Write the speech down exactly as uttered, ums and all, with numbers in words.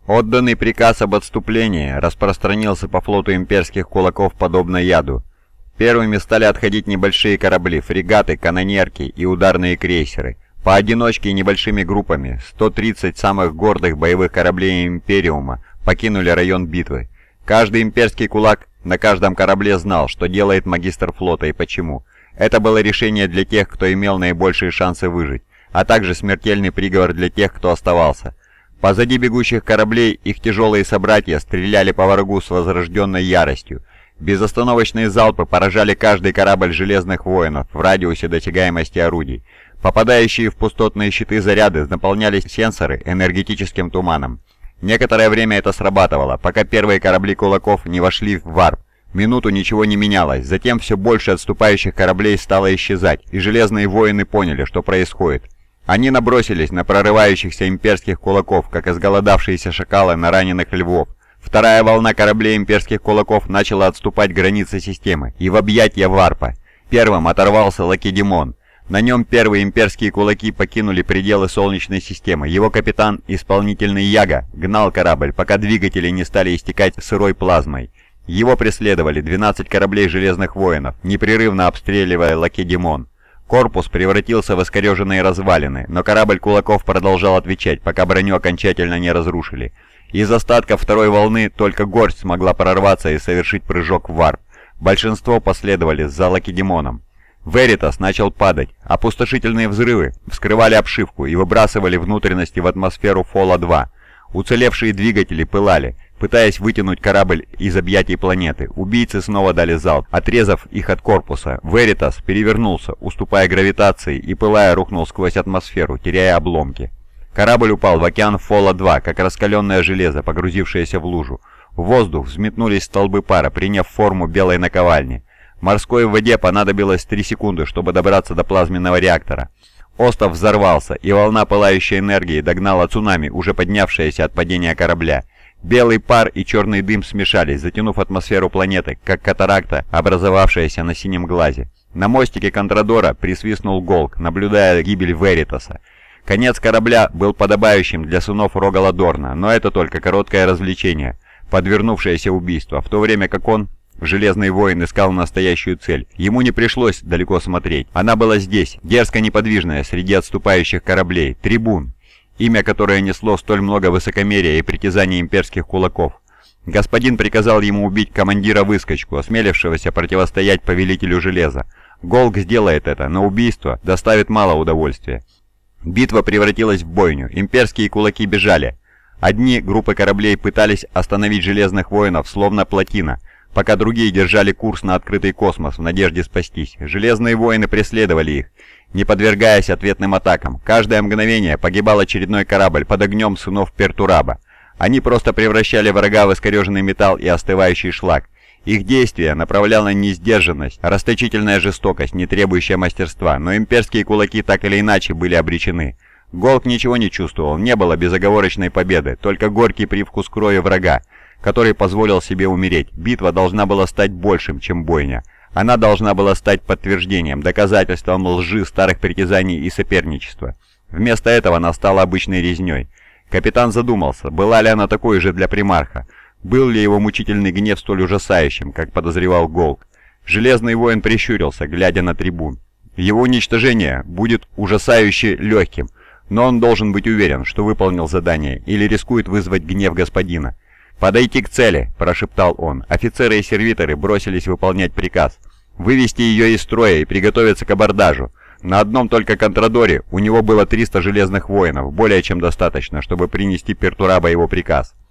Отданный приказ об отступлении распространился по флоту имперских кулаков подобно яду. Первыми стали отходить небольшие корабли, фрегаты, канонерки и ударные крейсеры. Поодиночке и небольшими группами сто тридцать самых гордых боевых кораблей Империума покинули район битвы. Каждый имперский кулак на каждом корабле знал, что делает магистр флота и почему. Это было решение для тех, кто имел наибольшие шансы выжить, а также смертельный приговор для тех, кто оставался. Позади бегущих кораблей их тяжелые собратья стреляли по врагу с возрожденной яростью. Безостановочные залпы поражали каждый корабль железных воинов в радиусе досягаемости орудий. Попадающие в пустотные щиты заряды наполняли сенсоры энергетическим туманом. Некоторое время это срабатывало, пока первые корабли кулаков не вошли в варп. Минуту ничего не менялось, затем все больше отступающих кораблей стало исчезать, и железные воины поняли, что происходит. Они набросились на прорывающихся имперских кулаков, как изголодавшиеся шакалы на раненых львов. Вторая волна кораблей имперских кулаков начала отступать к границе системы и в объятия варпа. Первым оторвался Лакедемон. На нем первые имперские кулаки покинули пределы Солнечной системы. Его капитан, исполнительный Яга, гнал корабль, пока двигатели не стали истекать сырой плазмой. Его преследовали двенадцать кораблей Железных Воинов, непрерывно обстреливая Лакедемон. Корпус превратился в искореженные развалины, но корабль кулаков продолжал отвечать, пока броню окончательно не разрушили. Из остатков второй волны только горсть смогла прорваться и совершить прыжок в варп. Большинство последовали за Лакедемоном. Веритас начал падать. Опустошительные взрывы вскрывали обшивку и выбрасывали внутренности в атмосферу Фола два. Уцелевшие двигатели пылали, пытаясь вытянуть корабль из объятий планеты. Убийцы снова дали залп, отрезав их от корпуса. Веритас перевернулся, уступая гравитации, и пылая рухнул сквозь атмосферу, теряя обломки. Корабль упал в океан Фола два, как раскаленное железо, погрузившееся в лужу. В воздух взметнулись столбы пара, приняв форму белой наковальни. Морской воде понадобилось три секунды, чтобы добраться до плазменного реактора. Остров взорвался, и волна пылающей энергии догнала цунами, уже поднявшееся от падения корабля. Белый пар и черный дым смешались, затянув атмосферу планеты, как катаракта, образовавшаяся на синем глазе. На мостике Контрадора присвистнул Голк, наблюдая гибель Веритаса. Конец корабля был подобающим для сынов Рогала Дорна, но это только короткое развлечение, подвернувшееся убийству, в то время как он... Железный воин искал настоящую цель. Ему не пришлось далеко смотреть. Она была здесь, дерзко неподвижная среди отступающих кораблей. Трибун, имя которое несло столь много высокомерия и притязаний имперских кулаков. Господин приказал ему убить командира-выскочку, осмелившегося противостоять повелителю железа. Голк сделает это, но убийство доставит мало удовольствия. Битва превратилась в бойню. Имперские кулаки бежали. Одни группы кораблей пытались остановить железных воинов, словно плотина, пока другие держали курс на открытый космос в надежде спастись. Железные воины преследовали их, не подвергаясь ответным атакам. Каждое мгновение погибал очередной корабль под огнем сынов Пертураба. Они просто превращали врага в искореженный металл и остывающий шлак. Их действия направляла не сдержанность, а расточительная жестокость, не требующая мастерства, но имперские кулаки так или иначе были обречены. Голк ничего не чувствовал, не было безоговорочной победы, только горький привкус крови врага, который позволил себе умереть. Битва должна была стать большим, чем бойня. Она должна была стать подтверждением, доказательством лжи, старых притязаний и соперничества. Вместо этого она стала обычной резней. Капитан задумался, была ли она такой же для примарха. Был ли его мучительный гнев столь ужасающим, как подозревал Голк? Железный воин прищурился, глядя на трибун. Его уничтожение будет ужасающе легким, но он должен быть уверен, что выполнил задание, или рискует вызвать гнев господина. «Подойти к цели», – прошептал он. Офицеры и сервиторы бросились выполнять приказ. Вывести ее из строя и приготовиться к абордажу. На одном только Контрадоре у него было триста железных воинов, более чем достаточно, чтобы принести Пертураба его приказ.